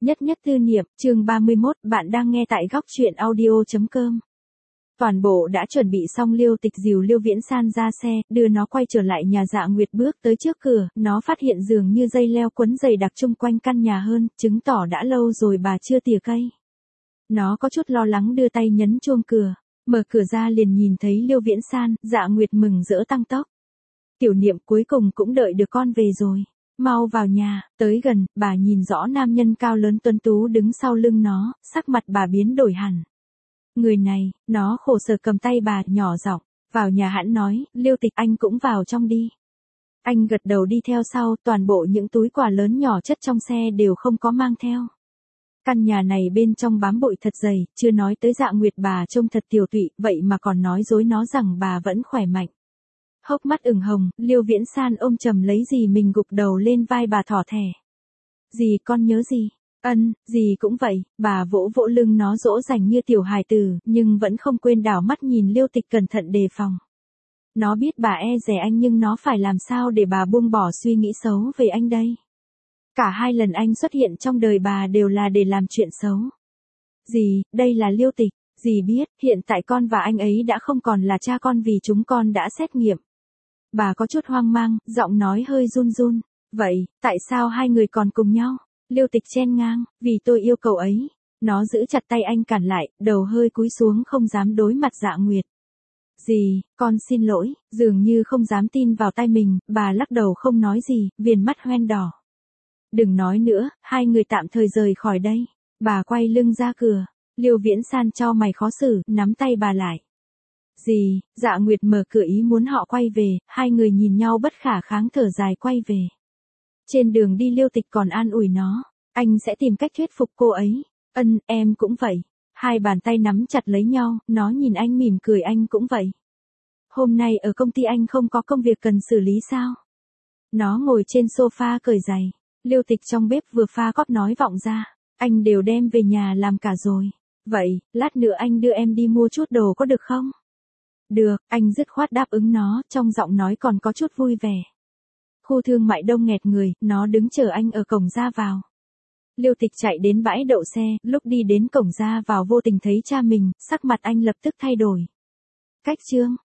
Nhất nhất tư niệm, chương 31, bạn đang nghe tại góc truyện audio.com. Toàn bộ đã chuẩn bị xong, Liêu Tịch dìu Liêu Viễn San ra xe, đưa nó quay trở lại nhà Dạ Nguyệt. Bước tới trước cửa, nó phát hiện dường như dây leo quấn dày đặc chung quanh căn nhà hơn, chứng tỏ đã lâu rồi bà chưa tỉa cây. Nó có chút lo lắng đưa tay nhấn chuông cửa, mở cửa ra liền nhìn thấy Liêu Viễn San. Dạ Nguyệt mừng rỡ tăng tốc. Tiểu Niệm, cuối cùng cũng đợi được con về rồi. Mau vào nhà. Tới gần, bà nhìn rõ nam nhân cao lớn tuấn tú đứng sau lưng nó, sắc mặt bà biến đổi hẳn. Người này, nó khổ sở cầm tay bà, nhỏ giọng, vào nhà hẵng nói, Liêu Tịch anh cũng vào trong đi. Anh gật đầu đi theo sau, toàn bộ những túi quà lớn nhỏ chất trong xe đều không có mang theo. Căn nhà này bên trong bám bụi thật dày, chưa nói tới Dạ Nguyệt bà trông thật tiều tụy, vậy mà còn nói dối nó rằng bà vẫn khỏe mạnh. Hốc mắt ửng hồng, Liêu Viễn San ôm chầm lấy dì mình gục đầu lên vai bà thỏ thẻ. Dì, con nhớ gì? Ân, dì cũng vậy. Bà vỗ vỗ lưng nó dỗ dành như tiểu hài tử, nhưng vẫn không quên đảo mắt nhìn Liêu Tịch cẩn thận đề phòng. Nó biết bà e dè anh nhưng nó phải làm sao để bà buông bỏ suy nghĩ xấu về anh đây? Cả hai lần anh xuất hiện trong đời bà đều là để làm chuyện xấu. Dì, đây là Liêu Tịch. Dì biết, hiện tại con và anh ấy đã không còn là cha con vì chúng con đã xét nghiệm. Bà có chút hoang mang, giọng nói hơi run run. Vậy, tại sao hai người còn cùng nhau? Liêu Tịch chen ngang, vì tôi yêu cậu ấy. Nó giữ chặt tay anh cản lại, đầu hơi cúi xuống không dám đối mặt Dạ Nguyệt. Dì, con xin lỗi, dường như không dám tin vào tai mình, bà lắc đầu không nói gì, viền mắt hoen đỏ. Đừng nói nữa, hai người tạm thời rời khỏi đây. Bà quay lưng ra cửa. Liêu Viễn San cho mày khó xử, nắm tay bà lại. Dì, Dạ Nguyệt mở cửa ý muốn họ quay về, hai người nhìn nhau bất khả kháng thở dài quay về. Trên đường đi Liêu Tịch còn an ủi nó, anh sẽ tìm cách thuyết phục cô ấy. Ân, em cũng vậy. Hai bàn tay nắm chặt lấy nhau, nó nhìn anh mỉm cười, anh cũng vậy. Hôm nay ở công ty anh không có công việc cần xử lý sao? Nó ngồi trên sofa cởi giày. Liêu Tịch trong bếp vừa pha cóp nói vọng ra, anh đều đem về nhà làm cả rồi. Vậy, lát nữa anh đưa em đi mua chút đồ có được không? Được, anh dứt khoát đáp ứng nó, trong giọng nói còn có chút vui vẻ. Khu thương mại đông nghẹt người, nó đứng chờ anh ở cổng ra vào. Liêu Tịch chạy đến bãi đậu xe, lúc đi đến cổng ra vào vô tình thấy cha mình, sắc mặt anh lập tức thay đổi. Cách chương